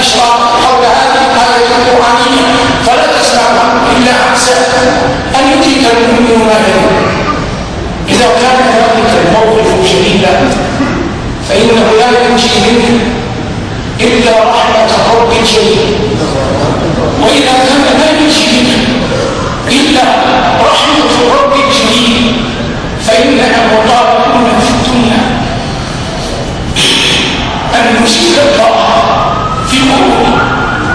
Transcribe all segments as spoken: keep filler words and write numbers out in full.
الإشراق حول هذه الآية القرآنية فلا تسمعها إلا عسى أن يدرك المؤمن ما يدرك. إذا كان ذلك الموقف شديدا فإنه لا ينجي منه إلا رحمة الرب الجليل، وإذا كان لا ينجي منه إلا رحمة الرب الجليل فإننا مطالبون في الدنيا أن نشرك الله في قلوبنا.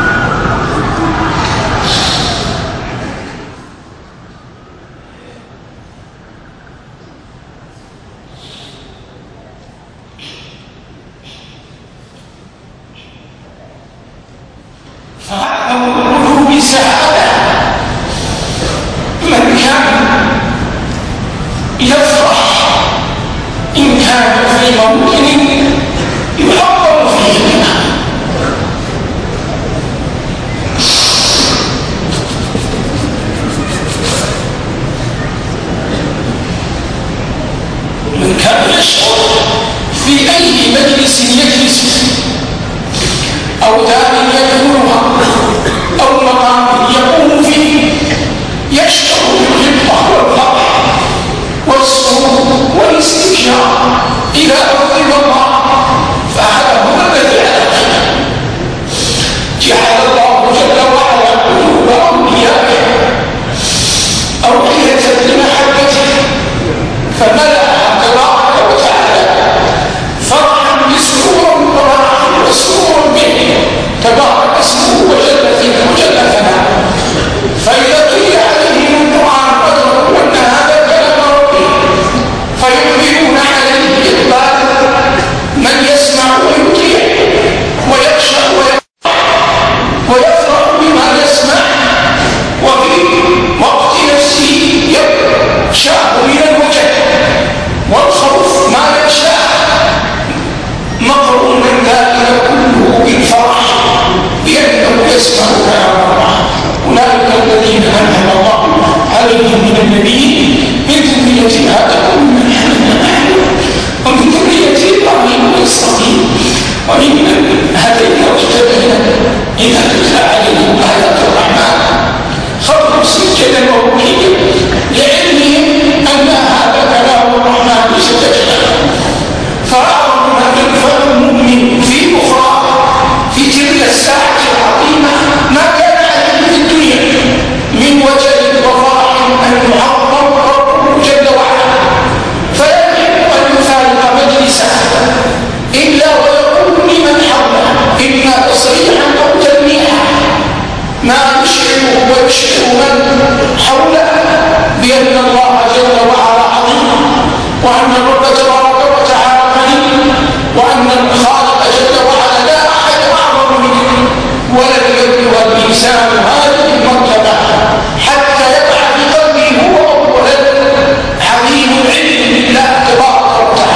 فأعظم القلوب سعادة من كان يفرح إن كان في موطن يحضر فيه منها. من كان يشعر في أي مجلس يجلس أو دار يدخلها أو مقام يقوم فيه يشعر بالرضا والفرح والسرور والاستبشار إذا أرضي الله، فهذا هو الذي جعل الله جل وعلا قلوب أوليائه أوعية لمحبته فملأها تبارك وتعالى فرحا بسرور وفرحا وسرور به تبارك اسمه وجل ذكره وجل ثناؤه. فإذا قيل عليهم القرآن قدروا أن هذا كلام ربي فيقبلون عليه إقبال من يسمع ويطيع ويخشى ويفرح بما يسمع، وفي وقت نفسه يخشاه من الوجه والخوف ما يخشاه، مقرون من ذلك كله بالفرح بأنه يسمع كلام الله. أولئك الذين أنعم الله عليهم من النبيين من ذرية آدم ومن حملنا معه ومن ذرية إبراهيم وإسرائيل وممن هدينا واجتبينا إذا تتلى عليهم آيات الرحمن خرجوا سجدا وبكيا لعلمهم أن هذا كلام الرحمن ستجد. فأعظم ما ينفع المؤمن في أخرى في تلك الساعة العظيمة ما كان عليه في الدنيا من وجل وفرح أن يعظم ربه جل وعلا، فلا يحب أن يفارق مجلسه إلا ويقول لمن حوله إما تصريحا أو تلميحا ما يشعره ويشعر من حوله بأن الله جل وعلا عظيم، وأن الرب تبارك وتعالى غني، وأن الخالق جل وعلا لا أحد أعظم منه، ولن يبلغ الإنسان